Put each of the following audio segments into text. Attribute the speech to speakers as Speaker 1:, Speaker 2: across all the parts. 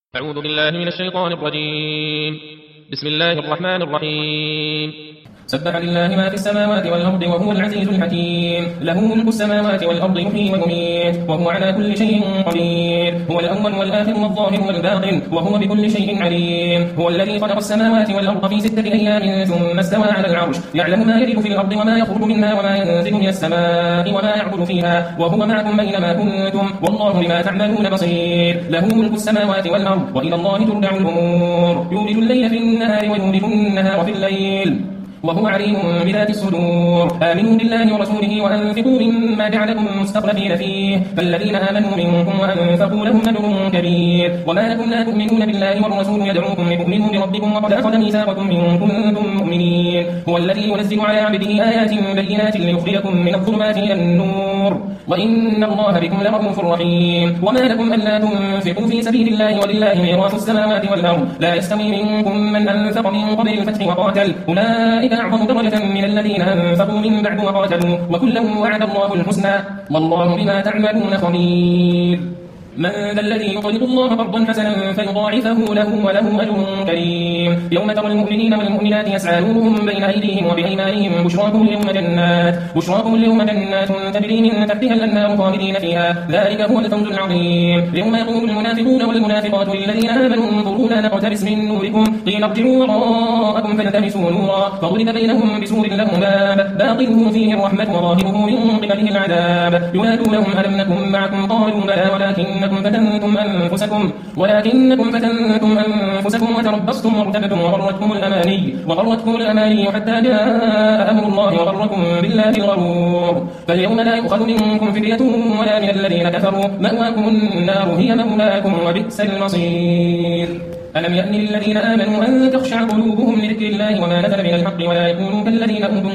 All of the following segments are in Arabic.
Speaker 1: أعوذ بالله من الشيطان الرجيم. بسم الله الرحمن الرحيم. سبح لله ما في السماوات والأرض وهو العزيز الحكيم. له ملك السماوات والأرض يحيي ويميت وهو على كل شيء قدير. هو الأول والآخر والظاهر والباطن وهو بكل شيء عليم. هو الذي خلق السماوات والأرض في 6 أيام ثم استوى على العرش يعلم ما يلج في الأرض وما يخرج منها وما ينزل من السماء وما يعرج فيها وهو معكم أينما كنتم والله بما تعملون بصير. له ملك السماوات والأرض وإلى الله ترجع الأمور. يولج الليل في النهار ويولج النهار في الليل وهو عليم بذات الصدور. آمنوا بالله ورسوله وأنفقوا مما جعلكم مستخلفين فيه فالذين آمنوا منكم وأنفقوا لهم أجر كبير. وما لكم لا تؤمنون بالله والرسول يدعوكم لتؤمنوا بربكم وقد أخذ ميثاقكم إن كنتم مؤمنين. هو الذي ينزل على عبده آيات بينات ليخرجكم من الظلمات إلى النور وإن الله بكم لرؤوف رحيم. وما لكم ألا تنفقوا في سبيل الله ولله ميراث السماوات والأرض لا يستوي منكم من أنفق من قبل الفتح وقاتل أولئك أعظم درجة من الذين أنفقوا من بعد وقاتلوا وكلا وعد الله الحسنى والله بما تعملون خبير. من ذا الذي يقرض الله قرضا حسنا فيضاعفه له وله أجر كريم. يوم ترى المؤمنين والمؤمنات يسعى نورهم بين أيديهم وبأيمانهم بشراكم اليوم جنات تجري من تحتها الأنهار خالدين فيها ذلك هو الفوز العظيم. يوم يقول المنافقون والمنافقات للذين آمنوا انظرونا نقتبس من نوركم قيل ارجعوا وراءكم فالتمسوا نورا فضرب بينهم بسور له باب باطنه فيه الرحمة وظاهره من قبله العذاب. ينادونهم ألم نكن معكم قالوا بلى ولكنكم فتنتم أنفسكم وتربصتم وارتبتم وغرتكم الأماني حتى جاء أمر الله وغركم بالله الغرور. فاليوم لا يؤخذ منكم فدية ولا من الذين كفروا مأواكم النار هي مولاكم وبئس المصير. ألم يأن للذين آمنوا أن تخشع قلوبهم لذكر الله وما نزل من الحق ولا يكونوا كالذين أوتوا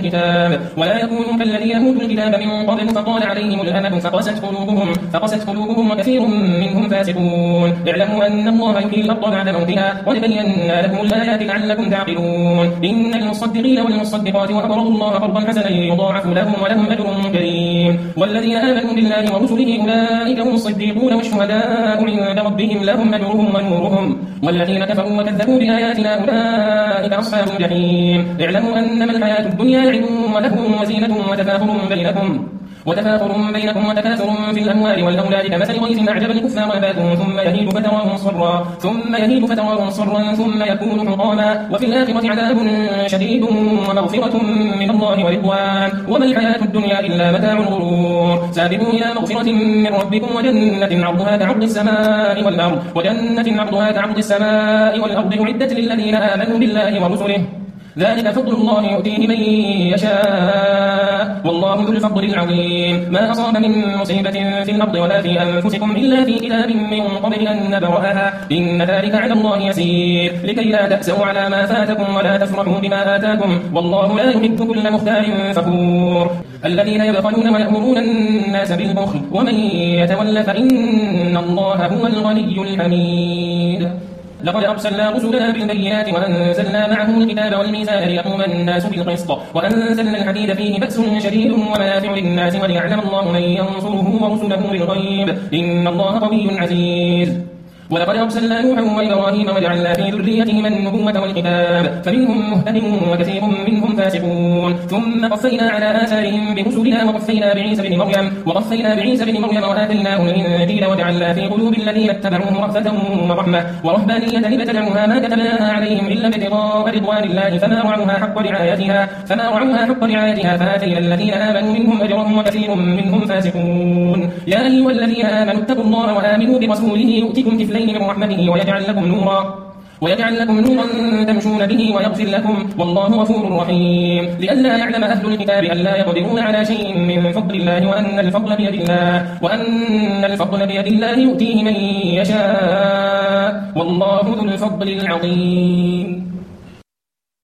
Speaker 1: الكتاب من قبل فطال عليهم الأمد فقست قلوبهم وكثير منهم فاسقون. اعلموا أن الله يحيي الأرض بعد موتها قد بينا لكم الآيات لعلكم تعقلون. إن المصدقين والمصدقات وأقرضوا الله قرضا حسنا يضاعف لهم ولهم أجر كريم. والذين آمنوا بالله ورسله أولئك هم الصديقون والشهداء عند ربهم لهم أجرهم ونورهم. والذين كفروا وكذبوا بآياتنا أولئك أصحاب الجحيم. اعلموا أنما الحياة الدنيا لعب ولهو وزينة وتفاخر بينكم وتكاثر في الأموال والأولاد كمثل غيث أعجب الكفار نباته ثم يهيج فتراه مصفرا ثم يكون حطاما وفي الآخرة عذاب شديد ومغفرة من الله ورضوان وما الحياة الدنيا إلا متاع الغرور. سابقوا إلى مغفرة من ربكم وجنة عرضها كعرض السماء والأرض أعدت للذين آمنوا بالله ورسله ذلك فضل الله يؤتيه من يشاء والله ذو الفضل العظيم. ما أصاب من مصيبة في الأرض ولا في أنفسكم إلا في كتاب من قبل أن نبرأها إن ذلك على الله يسير. لكي لا تأسوا على ما فاتكم ولا تفرحوا بما آتاكم والله لا يحب كل مختال فخور. الذين يبخلون ويأمرون الناس بالبخل ومن يتول فإن الله هو الغني الحميد. لقد أرسلنا رسلنا بالبينات وأنزلنا معهم الكتاب والميزان ليقوم الناس بالقسط وأنزلنا الحديد فيه بأس شديد ومنافع للناس وليعلم الله من ينصره ورسله بالغيب إن الله قوي عزيز. ولقد أرسلنا نوحا وإبراهيم وجعلنا في ذريتهما النبوة والكتاب فمنهم مهتد وكثير منهم فاسقون. ثم قفينا على آثارهم برسلنا وقفينا بعيسى بن مريم وآتيناه الإنجيل وجعلنا في قلوب الذين اتبعوه رأفة ورحمة ورهبانية لابتدعوها ما كتبناها عليهم إلا ابتغاء رضوان الله فما رعوها حق رعايتها فآتينا الذين آمنوا منهم أجرهم وكثير منهم فاسقون. يا أيها الذين آمنوا اتقوا الله وآمنوا برسوله يؤتكم كفلين من رحمته ويجعل لكم نورا تمشون به ويغفر لكم والله غفور رحيم. لئلا يعلم أهل الكتاب ألا يقدرون على شيء من فضل الله وأن الفضل بيد الله يؤتيه من يشاء والله ذو الفضل العظيم.